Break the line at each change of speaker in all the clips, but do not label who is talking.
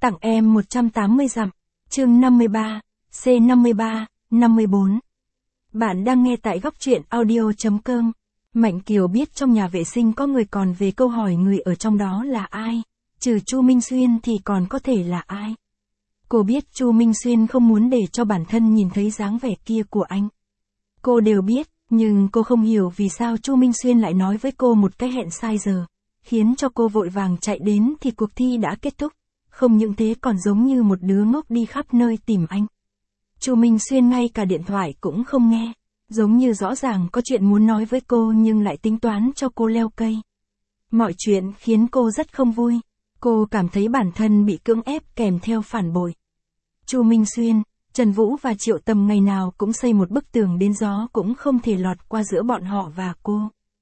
Tặng em 180 dặm. Chương 53, C53, 54. Bạn đang nghe tại góc truyện audio.com. Mạnh Kiều biết trong nhà vệ sinh có người còn về câu hỏi người ở trong đó là ai. Trừ Chu Minh Xuyên thì còn có thể là ai. Cô biết Chu Minh Xuyên không muốn để cho bản thân nhìn thấy dáng vẻ kia của anh. Cô đều biết, nhưng cô không hiểu vì sao Chu Minh Xuyên lại nói với cô một cái hẹn sai giờ, khiến cho cô vội vàng chạy đến thì cuộc thi đã kết thúc. Không những thế còn giống như một đứa ngốc đi khắp nơi tìm anh. Chu Minh Xuyên ngay cả điện thoại cũng không nghe, giống như rõ ràng có chuyện muốn nói với cô nhưng lại tính toán cho cô leo cây. Mọi chuyện khiến cô rất không vui, cô cảm thấy bản thân bị cưỡng ép kèm theo phản bội. Chu Minh Xuyên, Trần Vũ và Triệu Tầm ngày nào cũng xây một bức tường đến gió cũng không thể lọt qua giữa bọn họ và cô.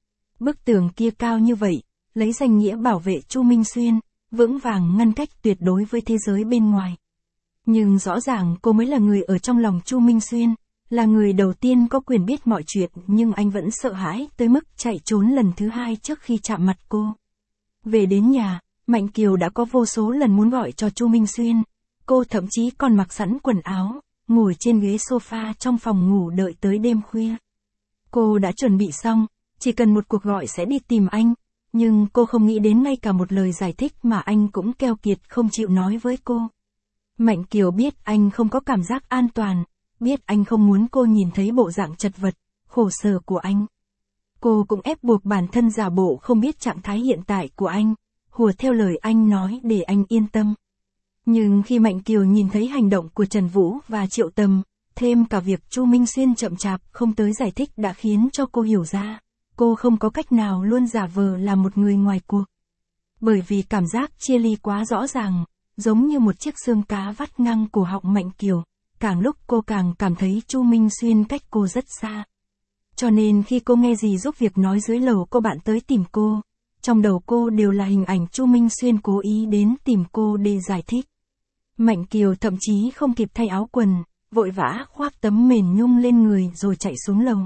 Bức tường kia cao như vậy, lấy danh nghĩa bảo vệ Chu Minh Xuyên, vững vàng ngăn cách tuyệt đối với thế giới bên ngoài. Nhưng rõ ràng cô mới là người ở trong lòng Chu Minh Xuyên, là người đầu tiên có quyền biết mọi chuyện nhưng anh vẫn sợ hãi tới mức chạy trốn lần thứ hai trước khi chạm mặt cô. Về đến nhà, Mạnh Kiều đã có vô số lần muốn gọi cho Chu Minh Xuyên, cô thậm chí còn mặc sẵn quần áo, ngồi trên ghế sofa trong phòng ngủ đợi tới đêm khuya. Cô đã chuẩn bị xong, chỉ cần một cuộc gọi sẽ đi tìm anh. Nhưng cô không nghĩ đến ngay cả một lời giải thích mà anh cũng keo kiệt không chịu nói với cô. Mạnh Kiều biết anh không có cảm giác an toàn, biết anh không muốn cô nhìn thấy bộ dạng chật vật, khổ sở của anh. Cô cũng ép buộc bản thân giả bộ không biết trạng thái hiện tại của anh, hùa theo lời anh nói để anh yên tâm. Nhưng khi Mạnh Kiều nhìn thấy hành động của Trần Vũ và Triệu Tầm, thêm cả việc Chu Minh Xuyên chậm chạp không tới giải thích đã khiến cho cô hiểu ra. Cô không có cách nào luôn giả vờ là một người ngoài cuộc. Bởi vì cảm giác chia ly quá rõ ràng, giống như một chiếc xương cá vắt ngang cổ họng Mạnh Kiều, càng lúc cô càng cảm thấy Chu Minh Xuyên cách cô rất xa. Cho nên khi cô nghe dì giúp việc nói dưới lầu cô bạn tới tìm cô, trong đầu cô đều là hình ảnh Chu Minh Xuyên cố ý đến tìm cô để giải thích. Mạnh Kiều thậm chí không kịp thay áo quần, vội vã khoác tấm mền nhung lên người rồi chạy xuống lầu.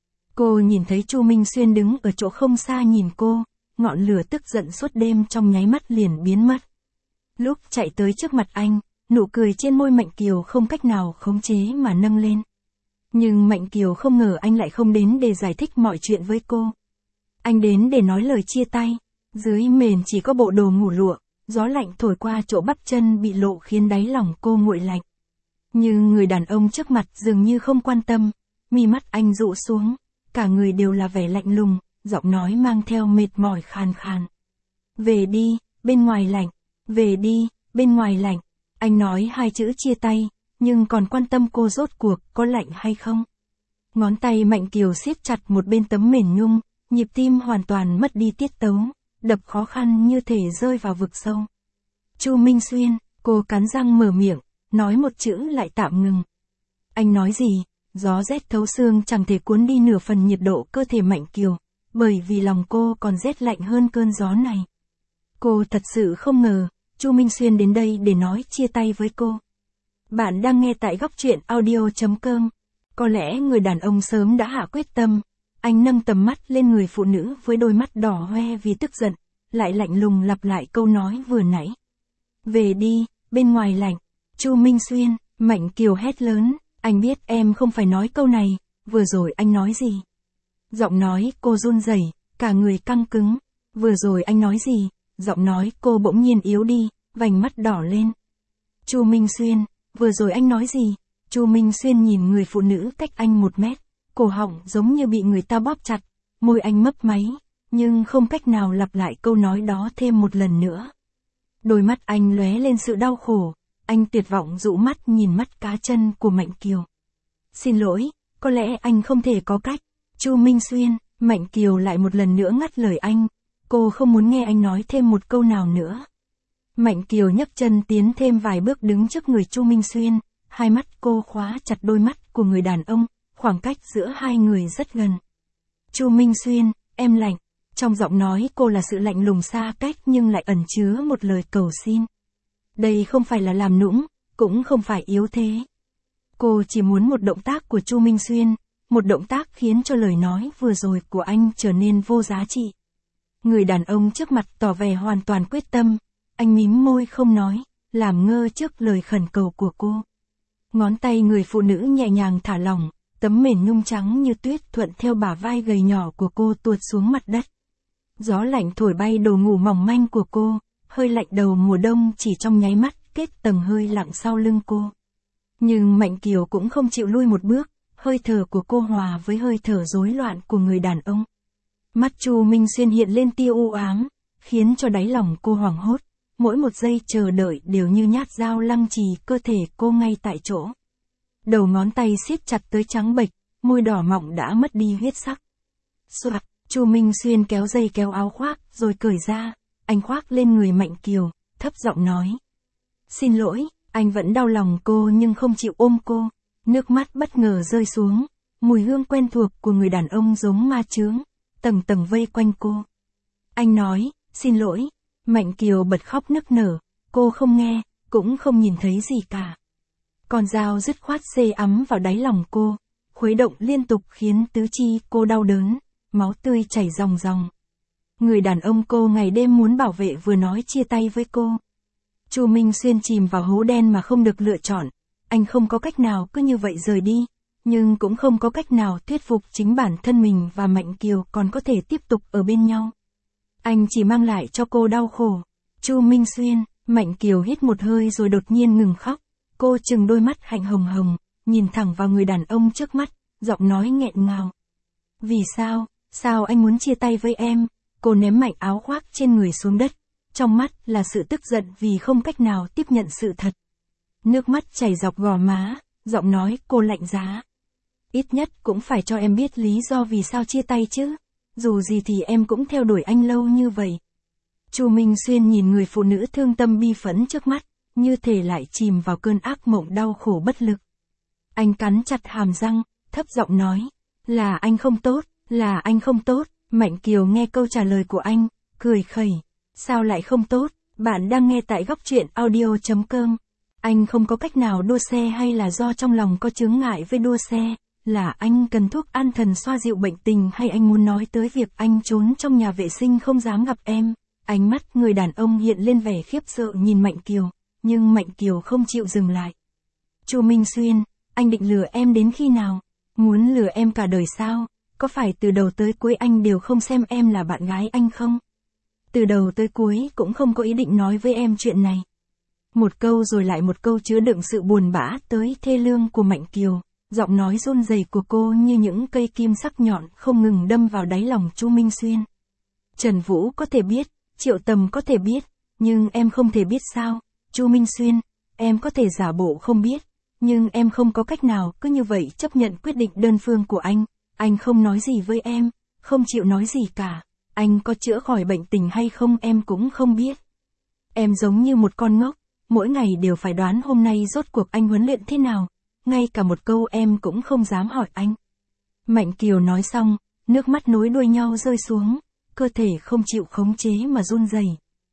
Cô nhìn thấy Chu Minh Xuyên đứng ở chỗ không xa nhìn cô, ngọn lửa tức giận suốt đêm trong nháy mắt liền biến mất. Lúc chạy tới trước mặt anh, nụ cười trên môi Mạnh Kiều không cách nào khống chế mà nâng lên. Nhưng Mạnh Kiều không ngờ anh lại không đến để giải thích mọi chuyện với cô. Anh đến để nói lời chia tay, dưới mền chỉ có bộ đồ ngủ lụa, gió lạnh thổi qua chỗ bắp chân bị lộ khiến đáy lòng cô nguội lạnh. Nhưng người đàn ông trước mặt dường như không quan tâm, mi mắt anh dụ xuống. Cả người đều là vẻ lạnh lùng, giọng nói mang theo mệt mỏi khàn khàn. Về đi, bên ngoài lạnh. Về đi, bên ngoài lạnh. Anh nói hai chữ chia tay, nhưng còn quan tâm cô rốt cuộc có lạnh hay không. Ngón tay Mạnh Kiều siết chặt một bên tấm mền nhung, nhịp tim hoàn toàn mất đi tiết tấu, đập khó khăn như thể rơi vào vực sâu. Chu Minh Xuyên, cô cắn răng mở miệng, nói một chữ lại tạm ngừng. Anh nói gì? Gió rét thấu xương chẳng thể cuốn đi nửa phần nhiệt độ cơ thể Mạnh Kiều, bởi vì lòng cô còn rét lạnh hơn cơn gió này. Cô thật sự không ngờ, Chu Minh Xuyên đến đây để nói chia tay với cô. Bạn đang nghe tại góc truyện audio.com. Có lẽ người đàn ông sớm đã hạ quyết tâm, anh nâng tầm mắt lên người phụ nữ với đôi mắt đỏ hoe vì tức giận, lại lạnh lùng lặp lại câu nói vừa nãy. Về đi, bên ngoài lạnh. Chu Minh Xuyên, Mạnh Kiều hét lớn. Anh biết em không phải nói câu này, vừa rồi anh nói gì? Giọng nói cô run rẩy, cả người căng cứng. Vừa rồi anh nói gì? Giọng nói cô bỗng nhiên yếu đi, vành mắt đỏ lên. Chu Minh Xuyên, vừa rồi anh nói gì? Chu Minh Xuyên nhìn người phụ nữ cách anh 1 mét, cổ họng giống như bị người ta bóp chặt, môi anh mấp máy, nhưng không cách nào lặp lại câu nói đó thêm một lần nữa. Đôi mắt anh lóe lên sự đau khổ. Anh tuyệt vọng dụ mắt nhìn mắt cá chân của Mạnh Kiều. Xin lỗi, có lẽ anh không thể có cách. Chu Minh Xuyên, Mạnh Kiều lại một lần nữa ngắt lời anh. Cô không muốn nghe anh nói thêm một câu nào nữa. Mạnh Kiều nhấc chân tiến thêm vài bước đứng trước người Chu Minh Xuyên. Hai mắt cô khóa chặt đôi mắt của người đàn ông, khoảng cách giữa hai người rất gần. Chu Minh Xuyên, em lạnh. Trong giọng nói cô là sự lạnh lùng xa cách nhưng lại ẩn chứa một lời cầu xin. Đây không phải là làm nũng, cũng không phải yếu thế. Cô chỉ muốn một động tác của Chu Minh Xuyên, một động tác khiến cho lời nói vừa rồi của anh trở nên vô giá trị. Người đàn ông trước mặt tỏ vẻ hoàn toàn quyết tâm, anh mím môi không nói, làm ngơ trước lời khẩn cầu của cô. Ngón tay người phụ nữ nhẹ nhàng thả lỏng, tấm mền nhung trắng như tuyết thuận theo bả vai gầy nhỏ của cô tuột xuống mặt đất. Gió lạnh thổi bay đồ ngủ mỏng manh của cô, hơi lạnh đầu mùa đông chỉ trong nháy mắt kết tầng hơi lặng sau lưng cô. Nhưng Mạnh Kiều cũng không chịu lui một bước, hơi thở của cô hòa với hơi thở rối loạn của người đàn ông. Mắt Chu Minh Xuyên hiện lên tia u ám, khiến cho đáy lòng cô hoảng hốt, mỗi một giây chờ đợi đều như nhát dao lăng trì cơ thể cô ngay tại chỗ. Đầu ngón tay siết chặt tới trắng bệch, môi đỏ mọng đã mất đi huyết sắc. Soạt, Chu Minh Xuyên kéo dây kéo áo khoác rồi cởi ra, anh khoác lên người Mạnh Kiều, thấp giọng nói. Xin lỗi, anh vẫn đau lòng cô nhưng không chịu ôm cô. Nước mắt bất ngờ rơi xuống, mùi hương quen thuộc của người đàn ông giống ma chướng, tầng tầng vây quanh cô. Anh nói, xin lỗi. Mạnh Kiều bật khóc nức nở, cô không nghe, cũng không nhìn thấy gì cả. Con dao dứt khoát xê ấm vào đáy lòng cô, khuấy động liên tục khiến tứ chi cô đau đớn, máu tươi chảy ròng ròng. Người đàn ông cô ngày đêm muốn bảo vệ vừa nói chia tay với cô. Chu Minh Xuyên chìm vào hố đen mà không được lựa chọn, anh không có cách nào cứ như vậy rời đi, nhưng cũng không có cách nào thuyết phục chính bản thân mình và Mạnh Kiều còn có thể tiếp tục ở bên nhau. Anh chỉ mang lại cho cô đau khổ. Chu Minh Xuyên, Mạnh Kiều hít một hơi rồi đột nhiên ngừng khóc. Cô trừng đôi mắt hạnh hồng hồng, nhìn thẳng vào người đàn ông trước mắt, giọng nói nghẹn ngào. Vì sao, sao anh muốn chia tay với em? Cô ném mạnh áo khoác trên người xuống đất, trong mắt là sự tức giận vì không cách nào tiếp nhận sự thật. Nước mắt chảy dọc gò má, giọng nói cô lạnh giá. Ít nhất cũng phải cho em biết lý do vì sao chia tay chứ. Dù gì thì em cũng theo đuổi anh lâu như vậy. Chu Minh Xuyên nhìn người phụ nữ thương tâm bi phẫn trước mắt, như thể lại chìm vào cơn ác mộng đau khổ bất lực. Anh cắn chặt hàm răng, thấp giọng nói, là anh không tốt, là anh không tốt. Mạnh Kiều nghe câu trả lời của anh, cười khẩy, sao lại không tốt, bạn đang nghe tại góc truyện audio.com. Anh không có cách nào đua xe hay là do trong lòng có chướng ngại với đua xe, là anh cần thuốc an thần xoa dịu bệnh tình hay anh muốn nói tới việc anh trốn trong nhà vệ sinh không dám gặp em. Ánh mắt người đàn ông hiện lên vẻ khiếp sợ nhìn Mạnh Kiều, nhưng Mạnh Kiều không chịu dừng lại. Chu Minh Xuyên, anh định lừa em đến khi nào? Muốn lừa em cả đời sao? Có phải từ đầu tới cuối anh đều không xem em là bạn gái anh không? Từ đầu tới cuối cũng không có ý định nói với em chuyện này. Một câu rồi lại một câu chứa đựng sự buồn bã tới thê lương của Mạnh Kiều, giọng nói run rẩy của cô như những cây kim sắc nhọn không ngừng đâm vào đáy lòng Chu Minh Xuyên. Trần Vũ có thể biết, Triệu Tầm có thể biết, nhưng em không thể biết sao? Chu Minh Xuyên, em có thể giả bộ không biết, nhưng em không có cách nào cứ như vậy chấp nhận quyết định đơn phương của anh. Anh không nói gì với em, không chịu nói gì cả. Anh có chữa khỏi bệnh tình hay không em cũng không biết. Em giống như một con ngốc, mỗi ngày đều phải đoán hôm nay rốt cuộc anh huấn luyện thế nào. Ngay cả một câu em cũng không dám hỏi anh. Mạnh Kiều nói xong, nước mắt nối đuôi nhau rơi xuống, cơ thể không chịu khống chế mà run rẩy.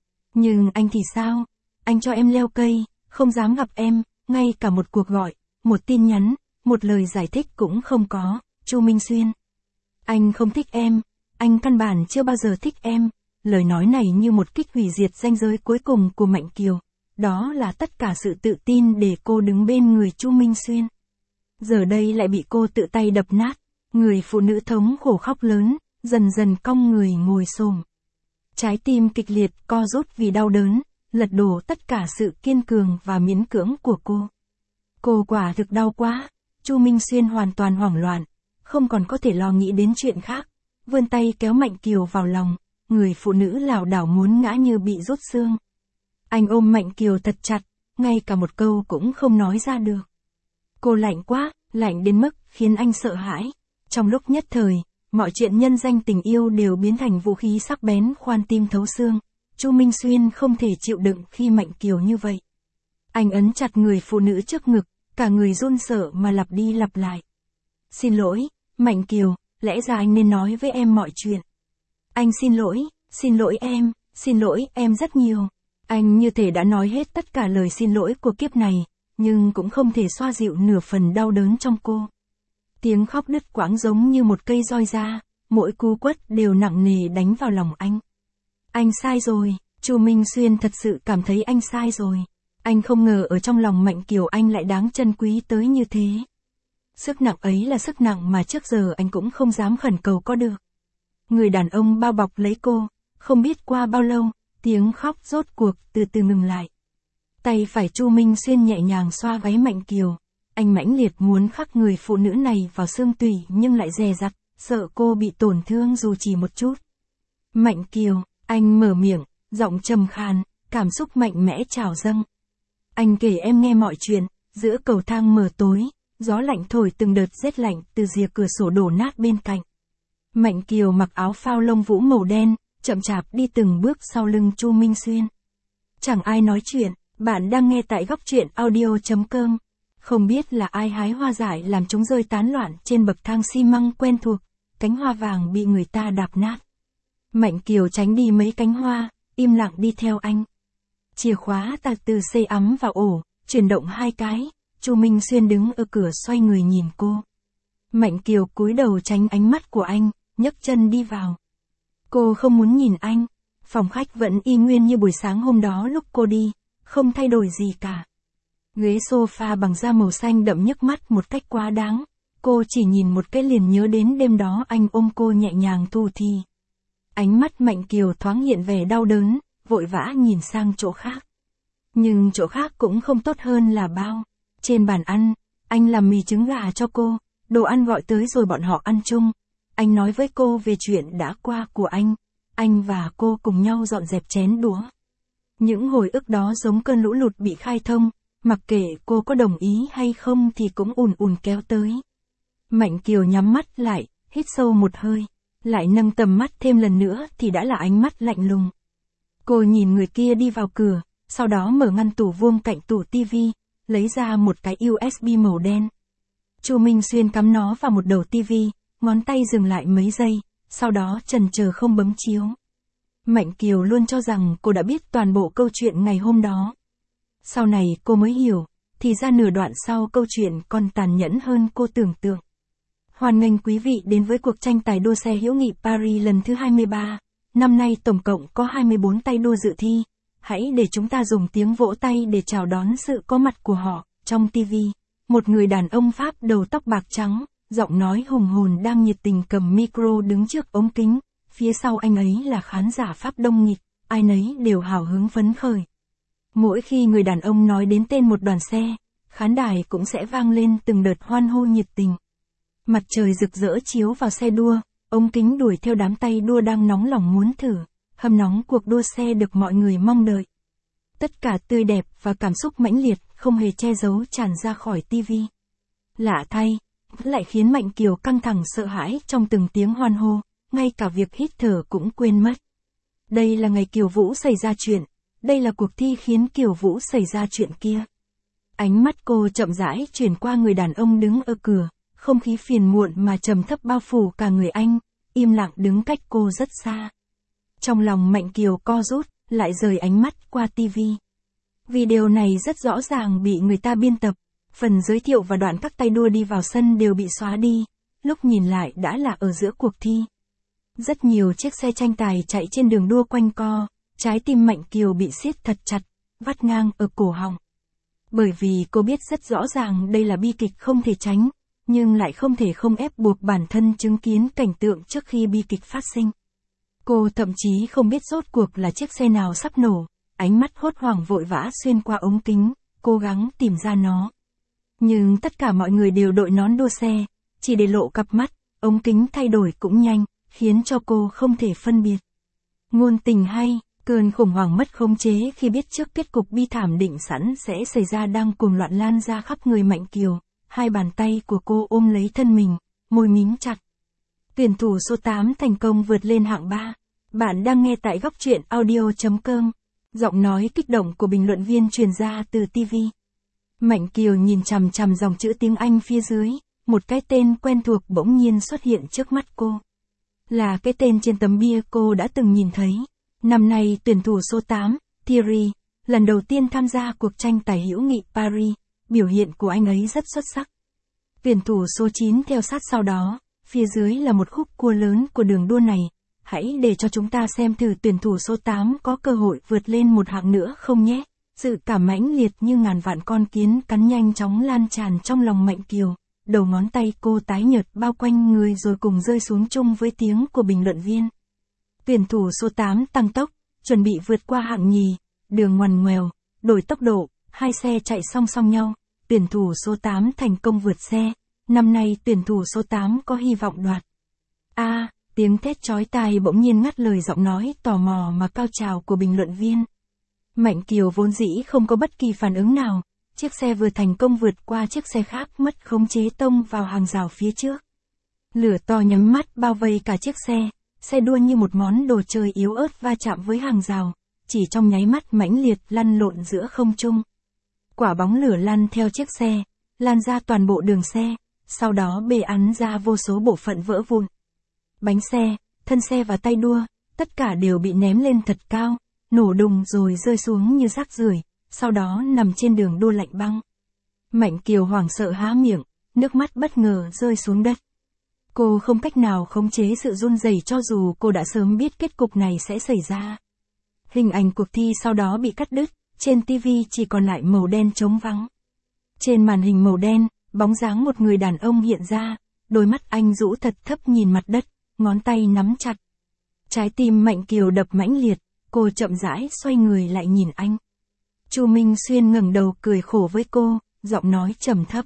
Nhưng anh thì sao? Anh cho em leo cây, không dám gặp em, ngay cả một cuộc gọi, một tin nhắn, một lời giải thích cũng không có. Chu Minh Xuyên, anh không thích em, anh căn bản chưa bao giờ thích em. Lời nói này như một kích hủy diệt ranh giới cuối cùng của Mạnh Kiều. Đó là tất cả sự tự tin để cô đứng bên người Chu Minh Xuyên. Giờ đây lại bị cô tự tay đập nát. Người phụ nữ thống khổ khóc lớn, dần dần cong người ngồi xổm. Trái tim kịch liệt co rút vì đau đớn, lật đổ tất cả sự kiên cường và miễn cưỡng của cô. Cô quả thực đau quá. Chu Minh Xuyên hoàn toàn hoảng loạn, không còn có thể lo nghĩ đến chuyện khác. Vươn tay kéo Mạnh Kiều vào lòng, người phụ nữ lảo đảo muốn ngã như bị rút xương. Anh ôm Mạnh Kiều thật chặt, ngay cả một câu cũng không nói ra được. Cô lạnh quá, lạnh đến mức khiến anh sợ hãi. Trong lúc nhất thời, mọi chuyện nhân danh tình yêu đều biến thành vũ khí sắc bén khoan tim thấu xương. Chu Minh Xuyên không thể chịu đựng khi Mạnh Kiều như vậy. Anh ấn chặt người phụ nữ trước ngực, cả người run sợ mà lặp đi lặp lại. Xin lỗi, Mạnh Kiều, lẽ ra anh nên nói với em mọi chuyện. Anh xin lỗi em rất nhiều. Anh như thể đã nói hết tất cả lời xin lỗi của kiếp này, nhưng cũng không thể xoa dịu nửa phần đau đớn trong cô. Tiếng khóc đứt quãng giống như một cây roi da, mỗi cú quất đều nặng nề đánh vào lòng anh. Anh sai rồi, Chu Minh Xuyên thật sự cảm thấy anh sai rồi. Anh không ngờ ở trong lòng Mạnh Kiều anh lại đáng trân quý tới như thế. Sức nặng ấy là sức nặng mà trước giờ anh cũng không dám khẩn cầu có được. Người đàn ông bao bọc lấy cô, không biết qua bao lâu, tiếng khóc rốt cuộc từ từ ngừng lại. Tay phải Chu Minh Xuyên nhẹ nhàng xoa gáy Mạnh Kiều. Anh mãnh liệt muốn khắc người phụ nữ này vào xương tủy nhưng lại dè dặt, sợ cô bị tổn thương dù chỉ một chút. Mạnh Kiều, anh mở miệng, giọng trầm khàn, cảm xúc mạnh mẽ trào dâng. Anh kể em nghe mọi chuyện, giữa cầu thang mờ tối, gió lạnh thổi từng đợt rét lạnh từ rìa cửa sổ đổ nát bên cạnh. Mạnh Kiều mặc áo phao lông vũ màu đen, chậm chạp đi từng bước sau lưng Chu Minh Xuyên. Chẳng ai nói chuyện, bạn đang nghe tại góc truyện audio.com. Không biết là ai hái hoa dại làm chúng rơi tán loạn trên bậc thang xi măng quen thuộc, cánh hoa vàng bị người ta đạp nát. Mạnh Kiều tránh đi mấy cánh hoa, im lặng đi theo anh. Chìa khóa tạt từ xây ấm vào ổ, chuyển động 2 cái, Chu Minh Xuyên đứng ở cửa xoay người nhìn cô. Mạnh Kiều cúi đầu tránh ánh mắt của anh, nhấc chân đi vào. Cô không muốn nhìn anh, phòng khách vẫn y nguyên như buổi sáng hôm đó lúc cô đi, không thay đổi gì cả. Ghế sofa bằng da màu xanh đậm nhức mắt một cách quá đáng, cô chỉ nhìn một cái liền nhớ đến đêm đó anh ôm cô nhẹ nhàng thu thì. Ánh mắt Mạnh Kiều thoáng hiện vẻ đau đớn, vội vã nhìn sang chỗ khác. Nhưng chỗ khác cũng không tốt hơn là bao. Trên bàn ăn, anh làm mì trứng gà cho cô, đồ ăn gọi tới rồi bọn họ ăn chung. Anh nói với cô về chuyện đã qua của anh và cô cùng nhau dọn dẹp chén đũa. Những hồi ức đó giống cơn lũ lụt bị khai thông, mặc kệ cô có đồng ý hay không thì cũng ùn ùn kéo tới. Mạnh Kiều nhắm mắt lại, hít sâu một hơi, lại nâng tầm mắt thêm lần nữa thì đã là ánh mắt lạnh lùng. Cô nhìn người kia đi vào cửa, sau đó mở ngăn tủ vuông cạnh tủ tivi, lấy ra một cái USB màu đen. Chu Minh Xuyên cắm nó vào một đầu tivi, ngón tay dừng lại mấy giây, sau đó chần chờ không bấm chiếu. Mạnh Kiều luôn cho rằng cô đã biết toàn bộ câu chuyện ngày hôm đó. Sau này cô mới hiểu, thì ra nửa đoạn sau câu chuyện còn tàn nhẫn hơn cô tưởng tượng. Hoan nghênh quý vị đến với cuộc tranh tài đua xe hữu nghị Paris lần thứ 23. Năm nay tổng cộng có 24 tay đua dự thi. Hãy để chúng ta dùng tiếng vỗ tay để chào đón sự có mặt của họ. Trong TV, một người đàn ông Pháp đầu tóc bạc trắng, giọng nói hùng hồn đang nhiệt tình cầm micro đứng trước ống kính. Phía sau anh ấy là khán giả Pháp đông nghịt, ai nấy đều hào hứng phấn khởi. Mỗi khi người đàn ông nói đến tên một đoàn xe, khán đài cũng sẽ vang lên từng đợt hoan hô nhiệt tình. Mặt trời rực rỡ chiếu vào xe đua, ống kính đuổi theo đám tay đua đang nóng lòng muốn thử, hâm nóng cuộc đua xe được mọi người mong đợi. Tất cả tươi đẹp và cảm xúc mãnh liệt, không hề che giấu tràn ra khỏi tivi. Lạ thay, lại khiến Mạnh Kiều căng thẳng sợ hãi trong từng tiếng hoan hô, ngay cả việc hít thở cũng quên mất. Đây là ngày Kiều Vũ xảy ra chuyện, đây là cuộc thi khiến Kiều Vũ xảy ra chuyện kia. Ánh mắt cô chậm rãi chuyển qua người đàn ông đứng ở cửa, không khí phiền muộn mà trầm thấp bao phủ cả người anh, im lặng đứng cách cô rất xa. Trong lòng Mạnh Kiều co rút, lại rời ánh mắt qua tivi. Video này rất rõ ràng bị người ta biên tập, phần giới thiệu và đoạn các tay đua đi vào sân đều bị xóa đi, lúc nhìn lại đã là ở giữa cuộc thi. Rất nhiều chiếc xe tranh tài chạy trên đường đua quanh co, trái tim Mạnh Kiều bị siết thật chặt, vắt ngang ở cổ họng. Bởi vì cô biết rất rõ ràng đây là bi kịch không thể tránh, nhưng lại không thể không ép buộc bản thân chứng kiến cảnh tượng trước khi bi kịch phát sinh. Cô thậm chí không biết rốt cuộc là chiếc xe nào sắp nổ, ánh mắt hốt hoảng vội vã xuyên qua ống kính, cố gắng tìm ra nó. Nhưng tất cả mọi người đều đội nón đua xe, chỉ để lộ cặp mắt, ống kính thay đổi cũng nhanh, khiến cho cô không thể phân biệt. Ngôn tình hay, cơn khủng hoảng mất khống chế khi biết trước kết cục bi thảm định sẵn sẽ xảy ra đang cuồng loạn lan ra khắp người Mạnh Kiều, hai bàn tay của cô ôm lấy thân mình, môi mím chặt. Tuyển thủ số 8 thành công vượt lên hạng 3. Bạn đang nghe tại góc truyện audio.com. Giọng nói kích động của bình luận viên truyền ra từ TV. Mạnh Kiều nhìn chằm chằm dòng chữ tiếng Anh phía dưới, một cái tên quen thuộc bỗng nhiên xuất hiện trước mắt cô. Là cái tên trên tấm bia cô đã từng nhìn thấy. Năm nay tuyển thủ số 8, Thierry, lần đầu tiên tham gia cuộc tranh tài hữu nghị Paris, biểu hiện của anh ấy rất xuất sắc. Tuyển thủ số 9 theo sát sau đó, phía dưới là một khúc cua lớn của đường đua này. Hãy để cho chúng ta xem thử tuyển thủ số 8 có cơ hội vượt lên một hạng nữa không nhé. Dự cảm mãnh liệt như ngàn vạn con kiến cắn nhanh chóng lan tràn trong lòng Mạnh Kiều, đầu ngón tay cô tái nhợt bao quanh người rồi cùng rơi xuống chung với tiếng của bình luận viên. Tuyển thủ số 8 tăng tốc, chuẩn bị vượt qua hạng nhì, đường ngoằn ngoèo, đổi tốc độ, hai xe chạy song song nhau, tuyển thủ số 8 thành công vượt xe, năm nay tuyển thủ số 8 có hy vọng đoạt. Tiếng thét chói tai bỗng nhiên ngắt lời giọng nói tò mò mà cao trào của bình luận viên. Mạnh Kiều vốn dĩ không có bất kỳ phản ứng nào, chiếc xe vừa thành công vượt qua chiếc xe khác mất khống chế tông vào hàng rào phía trước. Lửa to nhắm mắt bao vây cả chiếc xe đua như một món đồ chơi yếu ớt va chạm với hàng rào, chỉ trong nháy mắt mãnh liệt lăn lộn giữa không trung. Quả bóng lửa lăn theo chiếc xe, lan ra toàn bộ đường xe, sau đó bê ắn ra vô số bộ phận vỡ vụn. Bánh xe, thân xe và tay đua, tất cả đều bị ném lên thật cao, nổ đùng rồi rơi xuống như rác rưởi, sau đó nằm trên đường đua lạnh băng. Mạnh Kiều hoảng sợ há miệng, nước mắt bất ngờ rơi xuống đất. Cô không cách nào khống chế sự run rẩy cho dù cô đã sớm biết kết cục này sẽ xảy ra. Hình ảnh cuộc thi sau đó bị cắt đứt, trên TV chỉ còn lại màu đen trống vắng. Trên màn hình màu đen, bóng dáng một người đàn ông hiện ra, đôi mắt anh rũ thật thấp nhìn mặt đất, ngón tay nắm chặt. Trái tim Mạnh Kiều đập mãnh liệt, cô chậm rãi xoay người lại nhìn anh. Chu Minh Xuyên ngẩng đầu cười khổ với cô, giọng nói trầm thấp.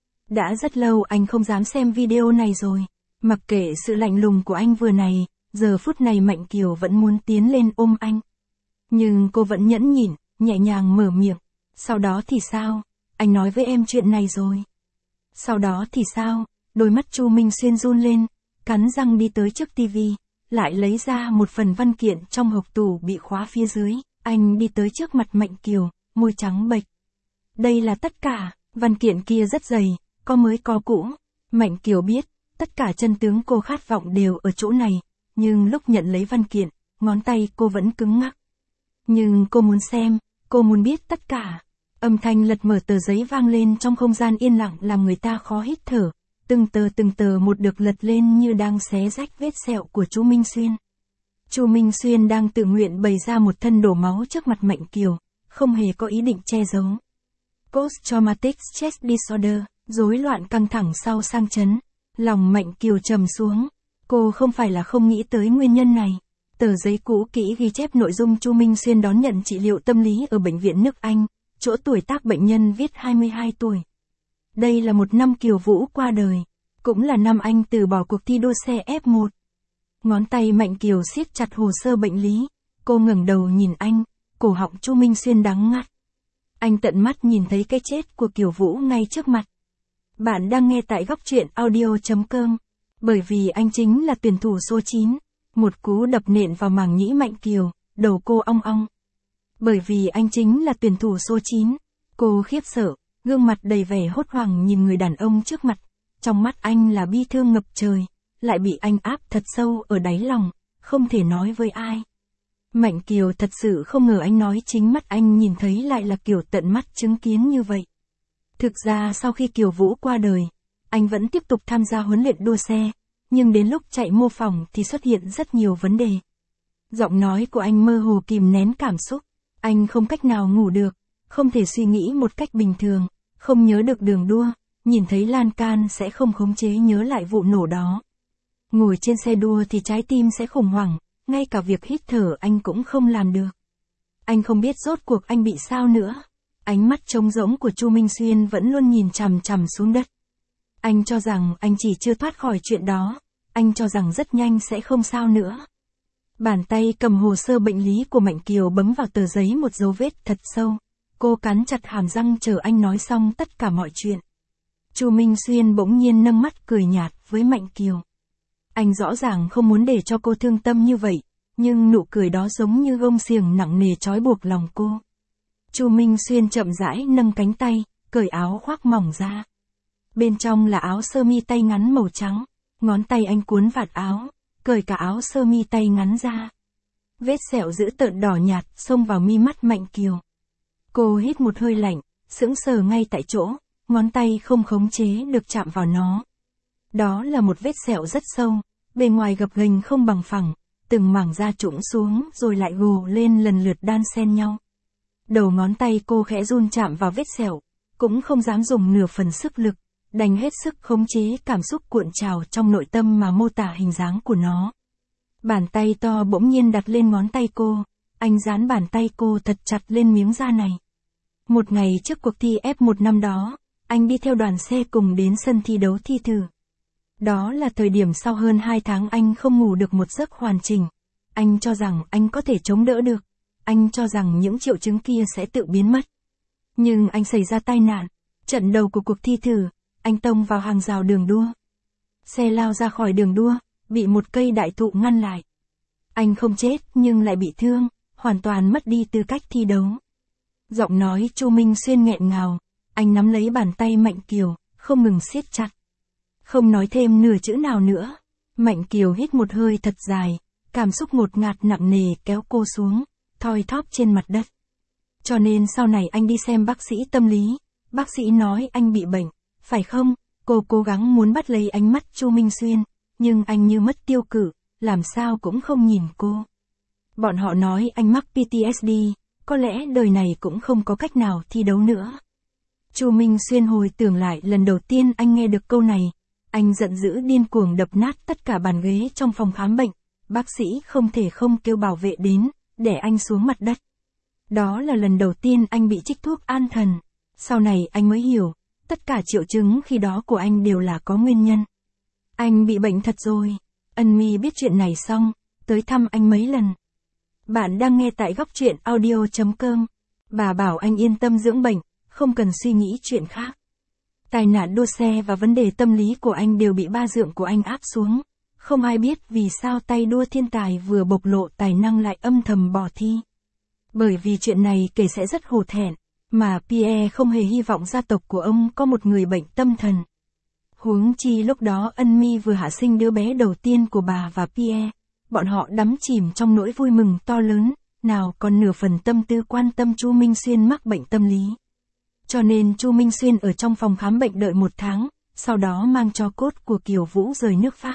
Đã rất lâu anh không dám xem video này rồi. Mặc kệ sự lạnh lùng của anh vừa này, giờ phút này Mạnh Kiều vẫn muốn tiến lên ôm anh. Nhưng cô vẫn nhẫn nhịn, nhẹ nhàng mở miệng. Sau đó thì sao? Anh nói với em chuyện này rồi. Sau đó thì sao? Đôi mắt Chu Minh Xuyên run lên, cắn răng đi tới trước tivi, lại lấy ra một phần văn kiện trong hộc tủ bị khóa phía dưới. Anh đi tới trước mặt Mạnh Kiều, môi trắng bệch. Đây là tất cả, văn kiện kia rất dày, có mới có cũ. Mạnh Kiều biết, tất cả chân tướng cô khát vọng đều ở chỗ này, nhưng lúc nhận lấy văn kiện, ngón tay cô vẫn cứng ngắc. Nhưng cô muốn xem, cô muốn biết tất cả. Âm thanh lật mở tờ giấy vang lên trong không gian yên lặng làm người ta khó hít thở, từng tờ một được lật lên như đang xé rách vết sẹo của Chu Minh Xuyên. Chu Minh Xuyên đang tự nguyện bày ra một thân đổ máu trước mặt Mạnh Kiều, không hề có ý định che giấu. Post-traumatic stress disorder, rối loạn căng thẳng sau sang chấn. Lòng Mạnh Kiều trầm xuống, cô không phải là không nghĩ tới nguyên nhân này. Tờ giấy cũ kỹ ghi chép nội dung Chu Minh Xuyên đón nhận trị liệu tâm lý ở bệnh viện nước Anh, chỗ tuổi tác bệnh nhân viết 22 tuổi. Đây là một năm Kiều Vũ qua đời, cũng là năm anh từ bỏ cuộc thi đua xe F1. Ngón tay Mạnh Kiều siết chặt hồ sơ bệnh lý, cô ngẩng đầu nhìn anh, cổ họng Chu Minh Xuyên đắng ngắt. Anh tận mắt nhìn thấy cái chết của Kiều Vũ ngay trước mặt. Bạn đang nghe tại góc truyện audio.com. Bởi vì anh chính là tuyển thủ số 9. Một cú đập nện vào màng nhĩ Mạnh Kiều, đầu cô ong ong. Bởi vì anh chính là tuyển thủ số 9. Cô khiếp sợ, gương mặt đầy vẻ hốt hoảng nhìn người đàn ông trước mặt. Trong mắt anh là bi thương ngập trời, lại bị anh áp thật sâu ở đáy lòng, không thể nói với ai. Mạnh Kiều thật sự không ngờ anh nói chính mắt anh nhìn thấy lại là kiểu tận mắt chứng kiến như vậy. Thực ra sau khi Kiều Vũ qua đời, anh vẫn tiếp tục tham gia huấn luyện đua xe, nhưng đến lúc chạy mô phỏng thì xuất hiện rất nhiều vấn đề. Giọng nói của anh mơ hồ kìm nén cảm xúc, anh không cách nào ngủ được, không thể suy nghĩ một cách bình thường, không nhớ được đường đua, nhìn thấy lan can sẽ không khống chế nhớ lại vụ nổ đó. Ngồi trên xe đua thì trái tim sẽ khủng hoảng, ngay cả việc hít thở anh cũng không làm được. Anh không biết rốt cuộc anh bị sao nữa. Ánh mắt trống rỗng của Chu Minh Xuyên vẫn luôn nhìn chằm chằm xuống đất. Anh cho rằng anh chỉ chưa thoát khỏi chuyện đó, anh cho rằng rất nhanh sẽ không sao nữa. Bàn tay cầm hồ sơ bệnh lý của Mạnh Kiều bấm vào tờ giấy một dấu vết thật sâu. Cô cắn chặt hàm răng chờ anh nói xong tất cả mọi chuyện. Chu Minh Xuyên bỗng nhiên nâng mắt cười nhạt với Mạnh Kiều. Anh rõ ràng không muốn để cho cô thương tâm như vậy, nhưng nụ cười đó giống như gông xiềng nặng nề trói buộc lòng cô. Chu Minh Xuyên chậm rãi nâng cánh tay, cởi áo khoác mỏng ra. Bên trong là áo sơ mi tay ngắn màu trắng, ngón tay anh cuốn vạt áo, cởi cả áo sơ mi tay ngắn ra. Vết sẹo dữ tợn đỏ nhạt xông vào mi mắt Mạnh Kiều. Cô hít một hơi lạnh, sững sờ ngay tại chỗ, ngón tay không khống chế được chạm vào nó. Đó là một vết sẹo rất sâu, bề ngoài gập ghềnh không bằng phẳng, từng mảng da trũng xuống rồi lại gồ lên lần lượt đan xen nhau. Đầu ngón tay cô khẽ run chạm vào vết sẹo, cũng không dám dùng nửa phần sức lực, đành hết sức khống chế cảm xúc cuộn trào trong nội tâm mà mô tả hình dáng của nó. Bàn tay to bỗng nhiên đặt lên ngón tay cô, anh dán bàn tay cô thật chặt lên miếng da này. Một ngày trước cuộc thi F1 năm đó, anh đi theo đoàn xe cùng đến sân thi đấu thi thử. Đó là thời điểm sau hơn 2 tháng anh không ngủ được một giấc hoàn chỉnh. Anh cho rằng anh có thể chống đỡ được. Anh cho rằng những triệu chứng kia sẽ tự biến mất. Nhưng anh xảy ra tai nạn. Trận đầu của cuộc thi thử, anh tông vào hàng rào đường đua. Xe lao ra khỏi đường đua, bị một cây đại thụ ngăn lại. Anh không chết nhưng lại bị thương, hoàn toàn mất đi tư cách thi đấu. Giọng nói Chu Minh Xuyên nghẹn ngào, anh nắm lấy bàn tay Mạnh Kiều, không ngừng siết chặt. Không nói thêm nửa chữ nào nữa. Mạnh Kiều hít một hơi thật dài, cảm xúc ngột ngạt nặng nề kéo cô xuống, thoi thóp trên mặt đất. Cho nên sau này anh đi xem bác sĩ tâm lý, bác sĩ nói anh bị bệnh, phải không? Cô cố gắng muốn bắt lấy ánh mắt Chu Minh Xuyên, nhưng anh như mất tiêu cự, làm sao cũng không nhìn cô. Bọn họ nói anh mắc PTSD, có lẽ đời này cũng không có cách nào thi đấu nữa. Chu Minh Xuyên hồi tưởng lại lần đầu tiên anh nghe được câu này, anh giận dữ điên cuồng đập nát tất cả bàn ghế trong phòng khám bệnh, bác sĩ không thể không kêu bảo vệ đến, để anh xuống mặt đất. Đó là lần đầu tiên anh bị trích thuốc an thần, sau này anh mới hiểu, tất cả triệu chứng khi đó của anh đều là có nguyên nhân. Anh bị bệnh thật rồi. Ân Mi biết chuyện này xong, tới thăm anh mấy lần. Bạn đang nghe tại góc truyện audio.com. Bà bảo anh yên tâm dưỡng bệnh, không cần suy nghĩ chuyện khác. Tai nạn đua xe và vấn đề tâm lý của anh đều bị ba dượng của anh áp xuống. Không ai biết vì sao tay đua thiên tài vừa bộc lộ tài năng lại âm thầm bỏ thi. Bởi vì chuyện này kể sẽ rất hổ thẹn, mà Pierre không hề hy vọng gia tộc của ông có một người bệnh tâm thần. Huống chi lúc đó Ân Mi vừa hạ sinh đứa bé đầu tiên của bà và Pierre, bọn họ đắm chìm trong nỗi vui mừng to lớn, nào còn nửa phần tâm tư quan tâm Chu Minh Xuyên mắc bệnh tâm lý. Cho nên Chu Minh Xuyên ở trong phòng khám bệnh đợi 1 tháng, sau đó mang tro cốt của Kiều Vũ rời nước Pháp.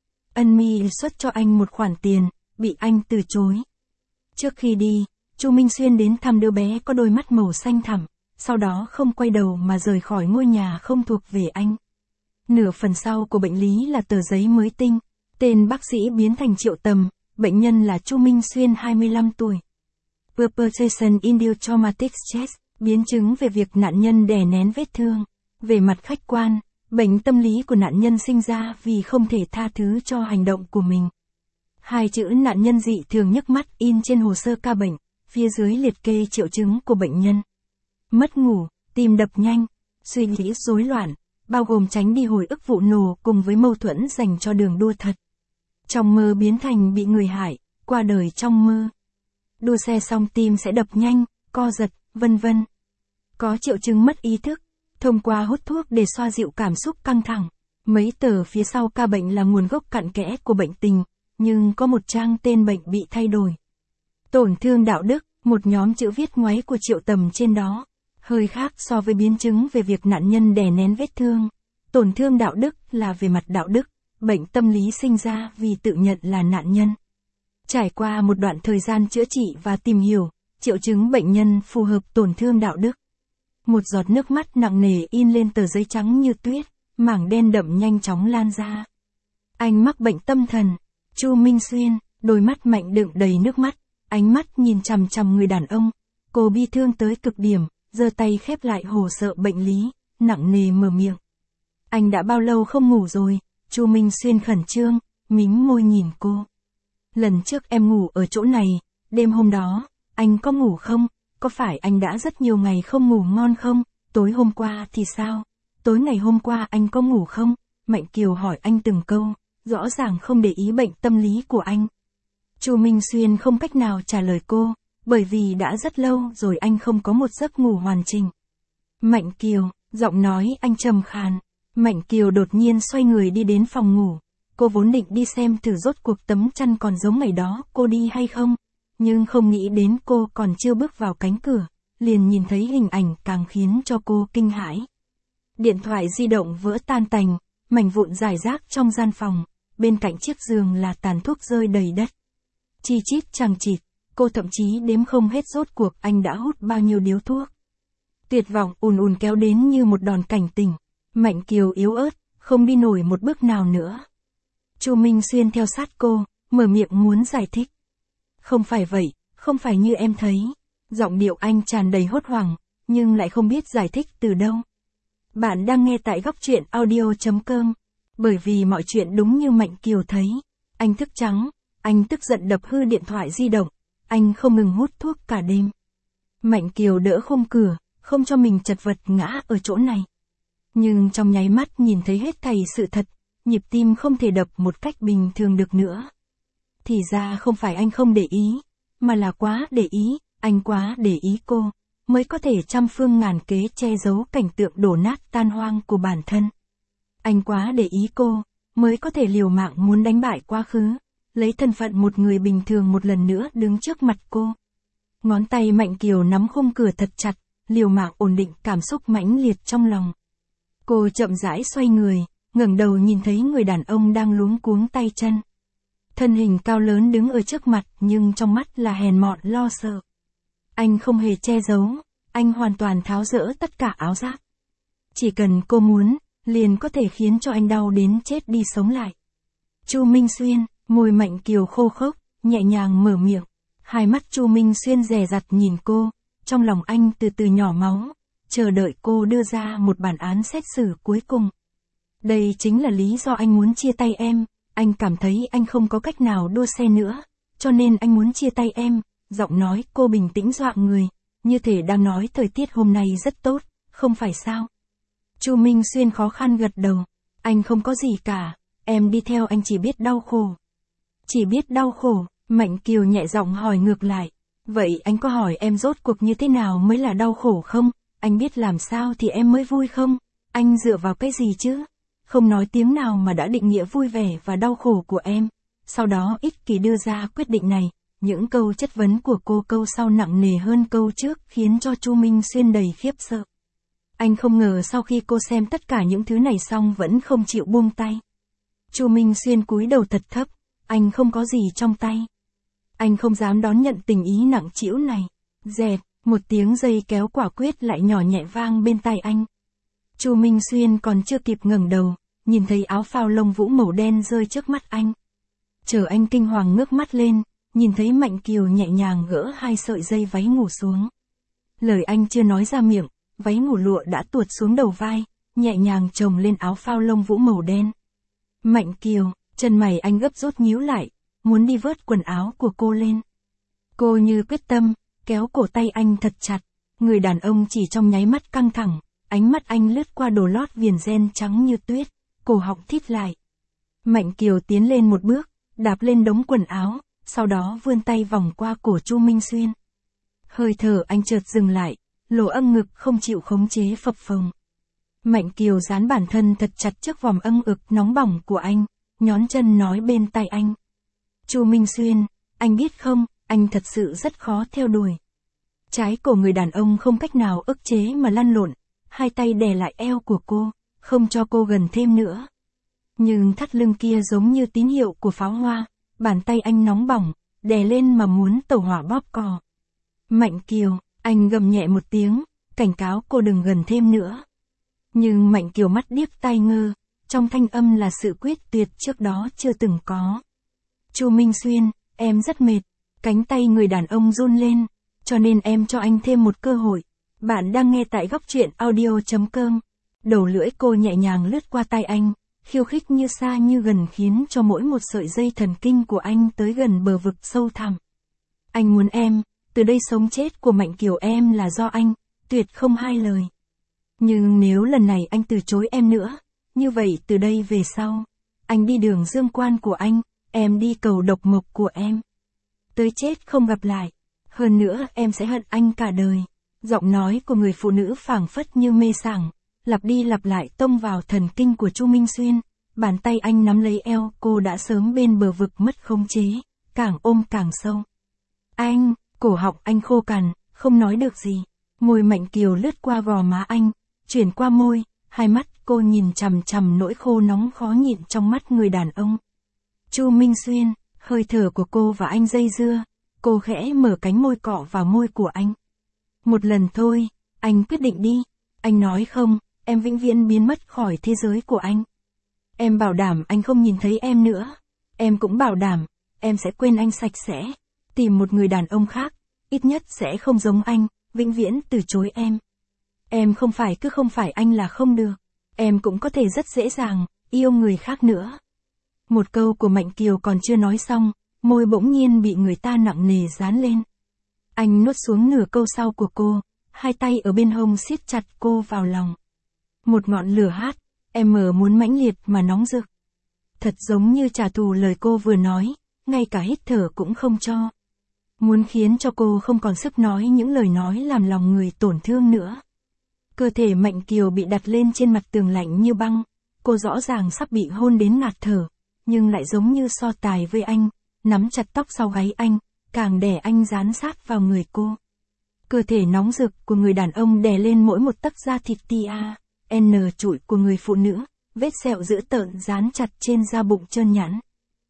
Ân Mi xuất cho anh một khoản tiền, bị anh từ chối. Trước khi đi, Chu Minh Xuyên đến thăm đứa bé có đôi mắt màu xanh thẳm, sau đó không quay đầu mà rời khỏi ngôi nhà không thuộc về anh. Nửa phần sau của bệnh lý là tờ giấy mới tinh, tên bác sĩ biến thành Triệu Tầm, bệnh nhân là Chu Minh Xuyên 25 tuổi. Perpetration induced traumatic stress, biến chứng về việc nạn nhân đè nén vết thương. Về mặt khách quan, bệnh tâm lý của nạn nhân sinh ra vì không thể tha thứ cho hành động của mình. 2 chữ nạn nhân dị thường nhức mắt in trên hồ sơ ca bệnh, phía dưới liệt kê triệu chứng của bệnh nhân. Mất ngủ, tim đập nhanh, suy nghĩ rối loạn, bao gồm tránh đi hồi ức vụ nổ cùng với mâu thuẫn dành cho đường đua thật. Trong mơ biến thành bị người hại, qua đời trong mơ. Đua xe xong tim sẽ đập nhanh, co giật, vân vân. Có triệu chứng mất ý thức, thông qua hút thuốc để xoa dịu cảm xúc căng thẳng. Mấy tờ phía sau ca bệnh là nguồn gốc cặn kẽ của bệnh tình, nhưng có một trang tên bệnh bị thay đổi. Tổn thương đạo đức, một nhóm chữ viết ngoáy của Triệu Tầm trên đó. Hơi khác so với biến chứng về việc nạn nhân đè nén vết thương. Tổn thương đạo đức là về mặt đạo đức, bệnh tâm lý sinh ra vì tự nhận là nạn nhân. Trải qua một đoạn thời gian chữa trị và tìm hiểu, triệu chứng bệnh nhân phù hợp tổn thương đạo đức. Một giọt nước mắt nặng nề in lên tờ giấy trắng như tuyết, mảng đen đậm nhanh chóng lan ra. Anh mắc bệnh tâm thần. Chu Minh Xuyên, đôi mắt Mạnh đựng đầy nước mắt, ánh mắt nhìn chằm chằm người đàn ông. Cô bi thương tới cực điểm, giơ tay khép lại hồ sơ bệnh lý, nặng nề mở miệng. Anh đã bao lâu không ngủ rồi? Chu Minh Xuyên khẩn trương, mím môi nhìn cô. Lần trước em ngủ ở chỗ này, đêm hôm đó, anh có ngủ không? Có phải anh đã rất nhiều ngày không ngủ ngon không? Tối hôm qua thì sao? Tối ngày hôm qua anh có ngủ không? Mạnh Kiều hỏi anh từng câu, rõ ràng không để ý bệnh tâm lý của anh. Chu Minh Xuyên không cách nào trả lời cô, bởi vì đã rất lâu rồi anh không có một giấc ngủ hoàn chỉnh. Mạnh Kiều, giọng nói anh trầm khàn. Mạnh Kiều đột nhiên xoay người đi đến phòng ngủ. Cô vốn định đi xem thử rốt cuộc tấm chăn còn giống ngày đó cô đi hay không. Nhưng không nghĩ đến cô còn chưa bước vào cánh cửa, liền nhìn thấy hình ảnh càng khiến cho cô kinh hãi. Điện thoại di động vỡ tan tành, mảnh vụn rải rác trong gian phòng, bên cạnh chiếc giường là tàn thuốc rơi đầy đất. Chi chít chằng chịt, Cô thậm chí đếm không hết rốt cuộc anh đã hút bao nhiêu điếu thuốc. Tuyệt vọng ùn ùn kéo đến như một đòn cảnh tỉnh. Mạnh Kiều yếu ớt, không đi nổi một bước nào nữa. Chu Minh Xuyên theo sát cô, mở miệng muốn giải thích. Không phải vậy, không phải như em thấy. Giọng điệu anh tràn đầy hốt hoảng, nhưng lại không biết giải thích từ đâu. Bạn đang nghe tại góc truyện audio.com. Bởi vì mọi chuyện đúng như Mạnh Kiều thấy. Anh thức trắng, anh tức giận đập hư điện thoại di động, anh không ngừng hút thuốc cả đêm. Mạnh Kiều đỡ khung cửa, không cho mình chật vật ngã ở chỗ này. Nhưng trong nháy mắt nhìn thấy hết thảy sự thật, nhịp tim không thể đập một cách bình thường được nữa. Thì ra không phải anh không để ý, mà là quá để ý, anh quá để ý cô, mới có thể trăm phương ngàn kế che giấu cảnh tượng đổ nát tan hoang của bản thân. Anh quá để ý cô, mới có thể liều mạng muốn đánh bại quá khứ, lấy thân phận một người bình thường một lần nữa đứng trước mặt cô. Ngón tay Mạnh Kiều nắm khung cửa thật chặt, liều mạng ổn định cảm xúc mãnh liệt trong lòng. Cô chậm rãi xoay người, ngẩng đầu nhìn thấy người đàn ông đang luống cuống tay chân. Thân hình cao lớn đứng ở trước mặt nhưng trong mắt là hèn mọn lo sợ. Anh không hề che giấu, anh hoàn toàn tháo dỡ tất cả áo giáp. Chỉ cần cô muốn, liền có thể khiến cho anh đau đến chết đi sống lại. Chu Minh Xuyên, môi Mạnh Kiều khô khốc, nhẹ nhàng mở miệng. Hai mắt Chu Minh Xuyên dè dặt nhìn cô, trong lòng anh từ từ nhỏ máu, chờ đợi cô đưa ra một bản án xét xử cuối cùng. Đây chính là lý do anh muốn chia tay em, anh cảm thấy anh không có cách nào đua xe nữa, cho nên anh muốn chia tay em. Giọng nói cô bình tĩnh dọa người, như thể đang nói thời tiết hôm nay rất tốt, không phải sao? Chu Minh Xuyên khó khăn gật đầu, anh không có gì cả, em đi theo anh chỉ biết đau khổ. Chỉ biết đau khổ, Mạnh Kiều nhẹ giọng hỏi ngược lại, vậy anh có hỏi em rốt cuộc như thế nào mới là đau khổ không? Anh biết làm sao thì em mới vui không? Anh dựa vào cái gì chứ? Không nói tiếng nào mà đã định nghĩa vui vẻ và đau khổ của em. Sau đó ích kỷ đưa ra quyết định này, những câu chất vấn của cô câu sau nặng nề hơn câu trước khiến cho Chu Minh Xuyên đầy khiếp sợ. Anh không ngờ sau khi cô xem tất cả những thứ này xong vẫn không chịu buông tay. Chu Minh Xuyên cúi đầu thật thấp, anh không có gì trong tay. Anh không dám đón nhận tình ý nặng trĩu này. Dẹt, một tiếng dây kéo quả quyết lại nhỏ nhẹ vang bên tai anh. Chu Minh Xuyên còn chưa kịp ngẩng đầu, nhìn thấy áo phao lông vũ màu đen rơi trước mắt anh. Chờ anh kinh hoàng ngước mắt lên, nhìn thấy Mạnh Kiều nhẹ nhàng gỡ hai sợi dây váy ngủ xuống. Lời anh chưa nói ra miệng, váy ngủ lụa đã tuột xuống đầu vai, nhẹ nhàng chồng lên áo phao lông vũ màu đen. Mạnh Kiều, chân mày anh gấp rút nhíu lại, muốn đi vớt quần áo của cô lên. Cô như quyết tâm, kéo cổ tay anh thật chặt, người đàn ông chỉ trong nháy mắt căng thẳng, ánh mắt anh lướt qua đồ lót viền ren trắng như tuyết, cổ họng thít lại. Mạnh Kiều tiến lên một bước, đạp lên đống quần áo, sau đó vươn tay vòng qua cổ Chu Minh Xuyên. Hơi thở anh chợt dừng lại, lỗ âm ngực không chịu khống chế phập phồng. Mạnh Kiều dán bản thân thật chặt trước vòng âm ực nóng bỏng của anh, nhón chân nói bên tai anh. Chu Minh Xuyên, anh biết không, anh thật sự rất khó theo đuổi. Trái cổ người đàn ông không cách nào ức chế mà lăn lộn, hai tay đè lại eo của cô, không cho cô gần thêm nữa. Nhưng thắt lưng kia giống như tín hiệu của pháo hoa, bàn tay anh nóng bỏng, đè lên mà muốn tẩu hỏa bóp cò. Mạnh Kiều, anh gầm nhẹ một tiếng, cảnh cáo cô đừng gần thêm nữa. Nhưng Mạnh Kiều mắt điếc tai ngơ, trong thanh âm là sự quyết tuyệt trước đó chưa từng có. Chu Minh Xuyên, em rất mệt, cánh tay người đàn ông run lên, cho nên em cho anh thêm một cơ hội. Bạn đang nghe tại góc truyện audio.com. Đầu lưỡi cô nhẹ nhàng lướt qua tai anh, khiêu khích như xa như gần khiến cho mỗi một sợi dây thần kinh của anh tới gần bờ vực sâu thẳm. Anh muốn em, từ đây sống chết của Mạnh Kiều em là do anh, tuyệt không hai lời. Nhưng nếu lần này anh từ chối em nữa, như vậy từ đây về sau, anh đi đường dương quan của anh, em đi cầu độc mộc của em. Tới chết không gặp lại, hơn nữa em sẽ hận anh cả đời. Giọng nói của người phụ nữ phảng phất như mê sảng, lặp đi lặp lại tông vào thần kinh của Chu Minh Xuyên, bàn tay anh nắm lấy eo cô đã sớm bên bờ vực mất khống chế, càng ôm càng sâu. Anh, cổ họng anh khô cằn, không nói được gì, môi Mạnh Kiều lướt qua gò má anh, chuyển qua môi, hai mắt cô nhìn chằm chằm nỗi khô nóng khó nhịn trong mắt người đàn ông. Chu Minh Xuyên, hơi thở của cô và anh dây dưa, Cô khẽ mở cánh môi cọ vào môi của anh. Một lần thôi, anh quyết định đi. Anh nói không, em vĩnh viễn biến mất khỏi thế giới của anh. Em bảo đảm anh không nhìn thấy em nữa. Em cũng bảo đảm, em sẽ quên anh sạch sẽ. Tìm một người đàn ông khác, ít nhất sẽ không giống anh, vĩnh viễn từ chối em. Em không phải cứ không phải anh là không được. Em cũng có thể rất dễ dàng, yêu người khác nữa. Một câu của Mạnh Kiều còn chưa nói xong, môi bỗng nhiên bị người ta nặng nề dán lên. Anh nuốt xuống nửa câu sau của cô, hai tay ở bên hông siết chặt cô vào lòng. Một ngọn lửa hát, em muốn mãnh liệt mà nóng rực. Thật giống như trả thù lời cô vừa nói, ngay cả hít thở cũng không cho. Muốn khiến cho cô không còn sức nói những lời nói làm lòng người tổn thương nữa. Cơ thể Mạnh Kiều bị đặt lên trên mặt tường lạnh như băng, cô rõ ràng sắp bị hôn đến ngạt thở, nhưng lại giống như so tài với anh, nắm chặt tóc sau gáy anh, càng đè anh dán sát vào người cô. Cơ thể nóng rực của người đàn ông đè lên mỗi một tấc da thịt N trụi của người phụ nữ, vết sẹo dữ tợn dán chặt trên da bụng trơn nhẵn.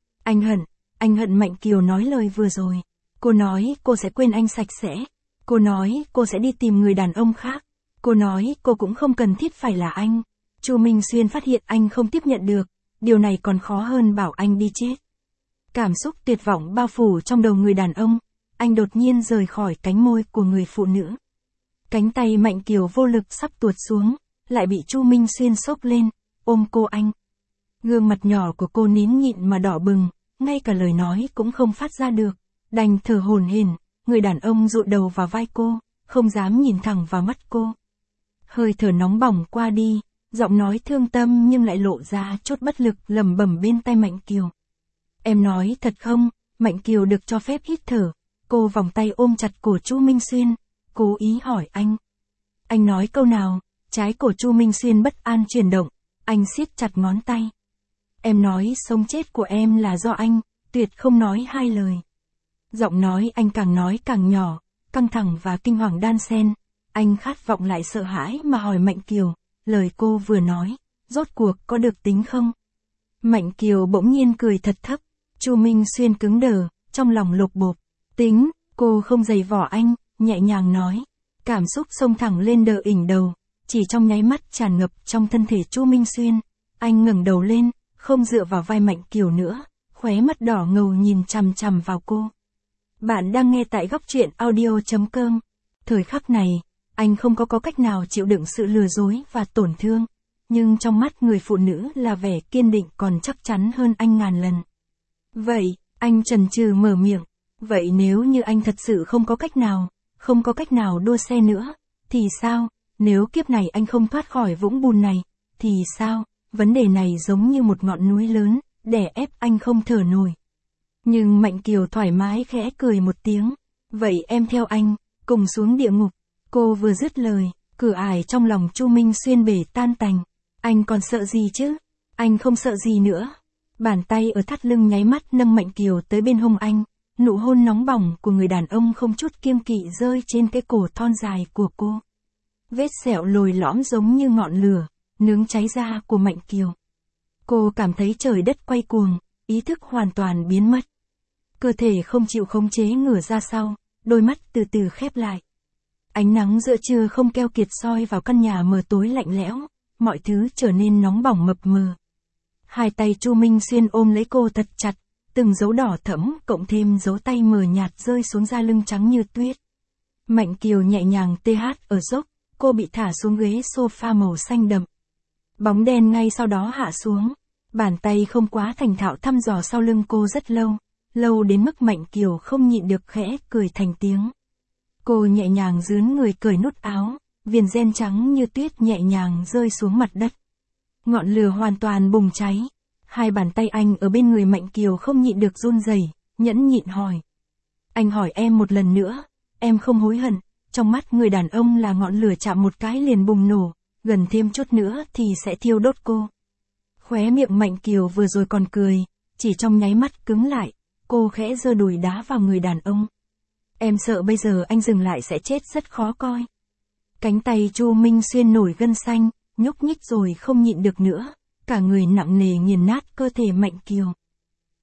Anh hận Mạnh Kiều nói lời vừa rồi. Cô nói cô sẽ quên anh sạch sẽ. Cô nói cô sẽ đi tìm người đàn ông khác. Cô nói cô cũng không cần thiết phải là anh. Chu Minh Xuyên phát hiện anh không tiếp nhận được, điều này còn khó hơn bảo anh đi chết. Cảm xúc tuyệt vọng bao phủ trong đầu người đàn ông, anh đột nhiên rời khỏi cánh môi của người phụ nữ. Cánh tay Mạnh Kiều vô lực sắp tuột xuống, lại bị Chu Minh Xuyên xốc lên, ôm cô anh. Gương mặt nhỏ của cô nín nhịn mà đỏ bừng, ngay cả lời nói cũng không phát ra được, đành thở hổn hển. Người đàn ông dụi đầu vào vai cô, không dám nhìn thẳng vào mắt cô. Hơi thở nóng bỏng qua đi, giọng nói thương tâm nhưng lại lộ ra chút bất lực lẩm bẩm bên tai Mạnh Kiều. Em nói thật không? Mạnh Kiều được cho phép hít thở, cô vòng tay ôm chặt cổ Chu Minh Xuyên, cố ý hỏi anh. Anh nói câu nào? Trái cổ Chu Minh Xuyên bất an chuyển động, anh siết chặt ngón tay. Em nói sống chết của em là do anh, tuyệt không nói hai lời. Giọng nói anh càng nói càng nhỏ, căng thẳng và kinh hoàng đan xen. Anh khát vọng lại sợ hãi mà hỏi Mạnh Kiều, lời cô vừa nói, rốt cuộc có được tính không? Mạnh Kiều bỗng nhiên cười thật thấp, Chu Minh Xuyên cứng đờ, trong lòng lột bột. Tính, cô không giày vỏ anh, nhẹ nhàng nói. Cảm xúc xông thẳng lên đờ ỉnh đầu, chỉ trong nháy mắt tràn ngập trong thân thể Chu Minh Xuyên. Anh ngẩng đầu lên, không dựa vào vai Mạnh Kiều nữa, khóe mắt đỏ ngầu nhìn chằm chằm vào cô. Bạn đang nghe tại góc truyện audio.com. Thời khắc này, anh không có cách nào chịu đựng sự lừa dối và tổn thương, nhưng trong mắt người phụ nữ là vẻ kiên định còn chắc chắn hơn anh ngàn lần. Vậy, anh chần chừ mở miệng, vậy nếu như anh thật sự không có cách nào đua xe nữa, thì sao? Nếu kiếp này anh không thoát khỏi vũng bùn này, thì sao? Vấn đề này giống như một ngọn núi lớn, đè ép anh không thở nổi. Nhưng Mạnh Kiều thoải mái khẽ cười một tiếng. Vậy em theo anh, cùng xuống địa ngục. Cô vừa dứt lời, cửa ải trong lòng Chu Minh Xuyên bể tan tành. Anh còn sợ gì chứ? Anh không sợ gì nữa. Bàn tay ở thắt lưng nháy mắt nâng Mạnh Kiều tới bên hông anh. Nụ hôn nóng bỏng của người đàn ông không chút kiêng kỵ rơi trên cái cổ thon dài của cô. Vết sẹo lồi lõm giống như ngọn lửa, nướng cháy da của Mạnh Kiều. Cô cảm thấy trời đất quay cuồng, ý thức hoàn toàn biến mất. Cơ thể không chịu khống chế ngửa ra sau, đôi mắt từ từ khép lại. Ánh nắng giữa trưa không keo kiệt soi vào căn nhà mờ tối lạnh lẽo, mọi thứ trở nên nóng bỏng mập mờ. Hai tay Chu Minh Xuyên ôm lấy cô thật chặt, từng dấu đỏ thẫm cộng thêm dấu tay mờ nhạt rơi xuống da lưng trắng như tuyết. Mạnh Kiều nhẹ nhàng ở dốc, cô bị thả xuống ghế sofa màu xanh đậm. Bóng đen ngay sau đó hạ xuống, bàn tay không quá thành thạo thăm dò sau lưng cô rất lâu đến mức Mạnh Kiều không nhịn được khẽ cười thành tiếng. Cô nhẹ nhàng dướn người cởi nút áo, viền ren trắng như tuyết nhẹ nhàng rơi xuống mặt đất. Ngọn lửa hoàn toàn bùng cháy. Hai bàn tay anh ở bên người Mạnh Kiều không nhịn được run rẩy, nhẫn nhịn hỏi. Anh hỏi em một lần nữa, em không hối hận. Trong mắt người đàn ông là ngọn lửa chạm một cái liền bùng nổ, gần thêm chút nữa thì sẽ thiêu đốt cô. Khóe miệng Mạnh Kiều vừa rồi còn cười, chỉ trong nháy mắt cứng lại, cô khẽ giơ đùi đá vào người đàn ông. Em sợ bây giờ anh dừng lại sẽ chết rất khó coi. Cánh tay Chu Minh Xuyên nổi gân xanh, nhúc nhích rồi không nhịn được nữa, cả người nặng nề nghiền nát cơ thể Mạnh Kiều.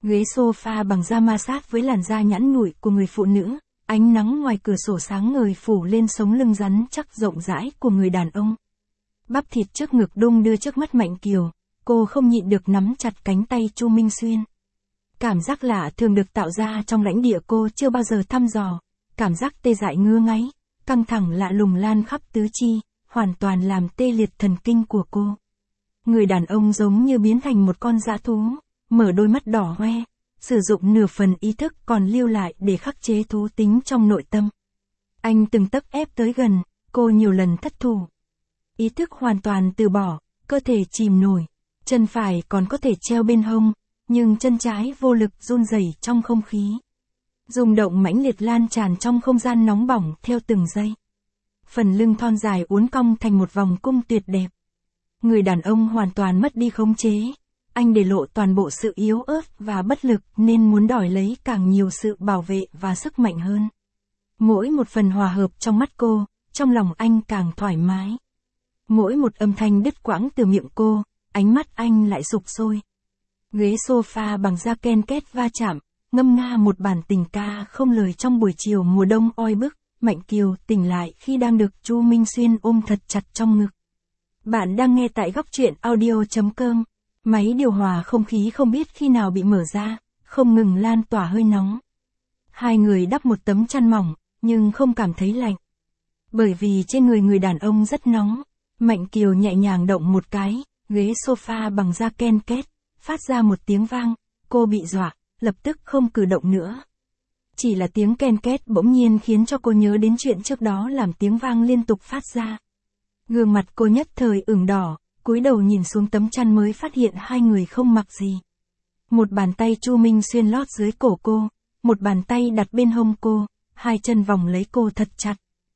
Ghế sofa bằng da ma sát với làn da nhẵn nhụi của người phụ nữ, ánh nắng ngoài cửa sổ sáng ngời phủ lên sống lưng rắn chắc rộng rãi của người đàn ông. Bắp thịt trước ngực đung đưa trước mắt Mạnh Kiều, cô không nhịn được nắm chặt cánh tay Chu Minh Xuyên. Cảm giác lạ thường được tạo ra trong lãnh địa cô chưa bao giờ thăm dò, cảm giác tê dại ngứa ngáy, căng thẳng lạ lùng lan khắp tứ chi, hoàn toàn làm tê liệt thần kinh của cô. Người đàn ông giống như biến thành một con dã thú, mở đôi mắt đỏ hoe, sử dụng nửa phần ý thức còn lưu lại để khắc chế thú tính trong nội tâm. Anh từng tấc ép tới gần, cô nhiều lần thất thủ. Ý thức hoàn toàn từ bỏ, cơ thể chìm nổi, chân phải còn có thể treo bên hông, nhưng chân trái vô lực run rẩy trong không khí. Rung động mãnh liệt lan tràn trong không gian nóng bỏng theo từng giây. Phần lưng thon dài uốn cong thành một vòng cung tuyệt đẹp. Người đàn ông hoàn toàn mất đi khống chế. Anh để lộ toàn bộ sự yếu ớt và bất lực nên muốn đòi lấy càng nhiều sự bảo vệ và sức mạnh hơn. Mỗi một phần hòa hợp trong mắt cô, trong lòng anh càng thoải mái. Mỗi một âm thanh đứt quãng từ miệng cô, ánh mắt anh lại sục sôi. Ghế sofa bằng da ken két va chạm, ngâm nga một bản tình ca không lời trong buổi chiều mùa đông oi bức. Mạnh Kiều tỉnh lại khi đang được Chu Minh Xuyên ôm thật chặt trong ngực. Bạn đang nghe tại góc truyện audio.com. Máy điều hòa không khí không biết khi nào bị mở ra, không ngừng lan tỏa hơi nóng. Hai người đắp một tấm chăn mỏng, nhưng không cảm thấy lạnh. Bởi vì trên người người đàn ông rất nóng, Mạnh Kiều nhẹ nhàng động một cái, ghế sofa bằng da ken két, phát ra một tiếng vang, cô bị dọa, lập tức không cử động nữa. Chỉ là tiếng ken két bỗng nhiên khiến cho cô nhớ đến chuyện trước đó làm tiếng vang liên tục phát ra. Gương mặt cô nhất thời ửng đỏ, cúi đầu nhìn xuống tấm chăn mới phát hiện hai người không mặc gì. Một bàn tay Chu Minh Xuyên lót dưới cổ cô, một bàn tay đặt bên hông cô, hai chân vòng lấy cô thật chặt.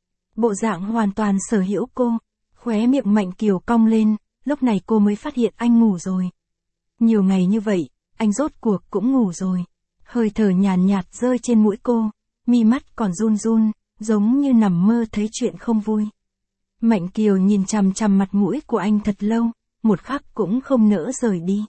Bộ dạng hoàn toàn sở hữu cô, khóe miệng Mạnh Kiều cong lên, lúc này cô mới phát hiện anh ngủ rồi. Nhiều ngày như vậy, anh rốt cuộc cũng ngủ rồi. Hơi thở nhàn nhạt rơi trên mũi cô, mi mắt còn run run, giống như nằm mơ thấy chuyện không vui. Mạnh Kiều nhìn chằm chằm mặt mũi của anh thật lâu, một khắc cũng không nỡ rời đi.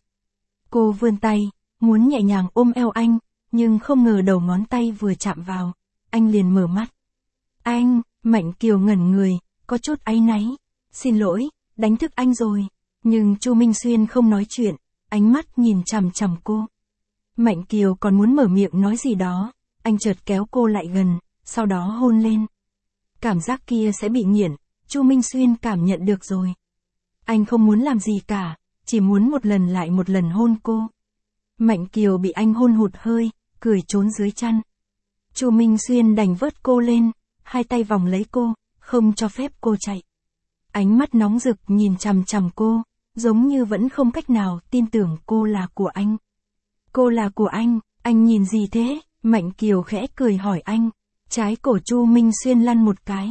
Cô vươn tay, muốn nhẹ nhàng ôm eo anh, nhưng không ngờ đầu ngón tay vừa chạm vào, anh liền mở mắt. Anh, Mạnh Kiều ngẩn người, có chút áy náy. Xin lỗi, đánh thức anh rồi. Nhưng Chu Minh Xuyên không nói chuyện, ánh mắt nhìn chằm chằm cô. Mạnh Kiều còn muốn mở miệng nói gì đó, anh chợt kéo cô lại gần, sau đó hôn lên. Cảm giác kia sẽ bị nghiện, Chu Minh Xuyên cảm nhận được rồi. Anh không muốn làm gì cả, chỉ muốn một lần lại một lần hôn cô. Mạnh Kiều bị anh hôn hụt hơi, cười trốn dưới chăn. Chu Minh Xuyên đành vớt cô lên, hai tay vòng lấy cô, không cho phép cô chạy. Ánh mắt nóng rực nhìn chằm chằm cô, giống như vẫn không cách nào tin tưởng cô là của anh. Cô là của anh nhìn gì thế? Mạnh Kiều khẽ cười hỏi anh. Trái cổ Chu Minh Xuyên lăn một cái.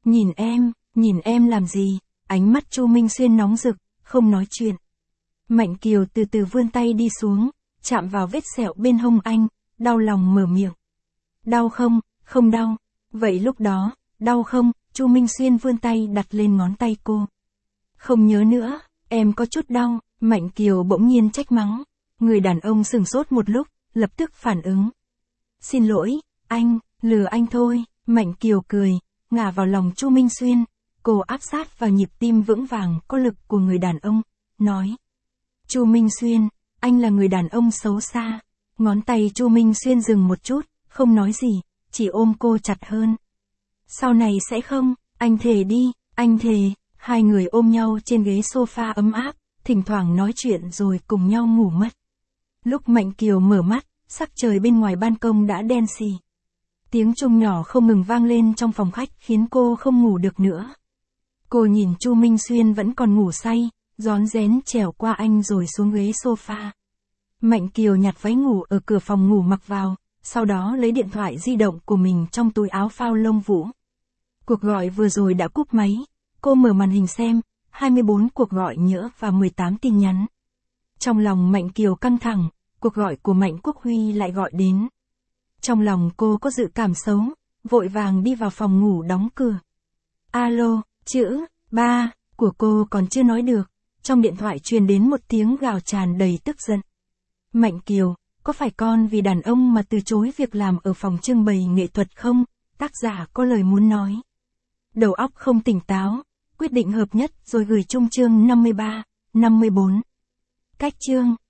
Nhìn em làm gì? Ánh mắt Chu Minh Xuyên nóng rực, không nói chuyện. Mạnh Kiều từ từ vươn tay đi xuống, chạm vào vết sẹo bên hông anh, đau lòng mở miệng. Đau không? Không đau. Vậy lúc đó, đau không? Chu Minh Xuyên vươn tay đặt lên ngón tay cô. Không nhớ nữa, em có chút đau. Mạnh Kiều bỗng nhiên trách mắng. Người đàn ông sửng sốt một lúc, lập tức phản ứng. Xin lỗi, anh, lừa anh thôi. Mạnh Kiều cười, ngả vào lòng Chu Minh Xuyên. Cô áp sát vào nhịp tim vững vàng có lực của người đàn ông, nói. Chu Minh Xuyên, anh là người đàn ông xấu xa. Ngón tay Chu Minh Xuyên dừng một chút, không nói gì, chỉ ôm cô chặt hơn. Sau này sẽ không, anh thề đi, anh thề. Hai người ôm nhau trên ghế sofa ấm áp, thỉnh thoảng nói chuyện rồi cùng nhau ngủ mất. Lúc Mạnh Kiều mở mắt, sắc trời bên ngoài ban công đã đen xì. Tiếng chuông nhỏ không ngừng vang lên trong phòng khách khiến cô không ngủ được nữa. Cô nhìn Chu Minh Xuyên vẫn còn ngủ say, rón rén trèo qua anh rồi xuống ghế sofa. Mạnh Kiều nhặt váy ngủ ở cửa phòng ngủ mặc vào, sau đó lấy điện thoại di động của mình trong túi áo phao lông vũ. Cuộc gọi vừa rồi đã cúp máy, cô mở màn hình xem, 24 cuộc gọi nhỡ và 18 tin nhắn. Trong lòng Mạnh Kiều căng thẳng, cuộc gọi của Mạnh Quốc Huy lại gọi đến. Trong lòng cô có dự cảm xấu, vội vàng đi vào phòng ngủ đóng cửa. Alo, chữ, ba, của cô còn chưa nói được, trong điện thoại truyền đến một tiếng gào tràn đầy tức giận. Mạnh Kiều, Có phải con vì đàn ông mà từ chối việc làm ở phòng trưng bày nghệ thuật không? Tác giả có lời muốn nói. Đầu óc không tỉnh táo, quyết định hợp nhất rồi gửi chung chương 53, 54. Cách chương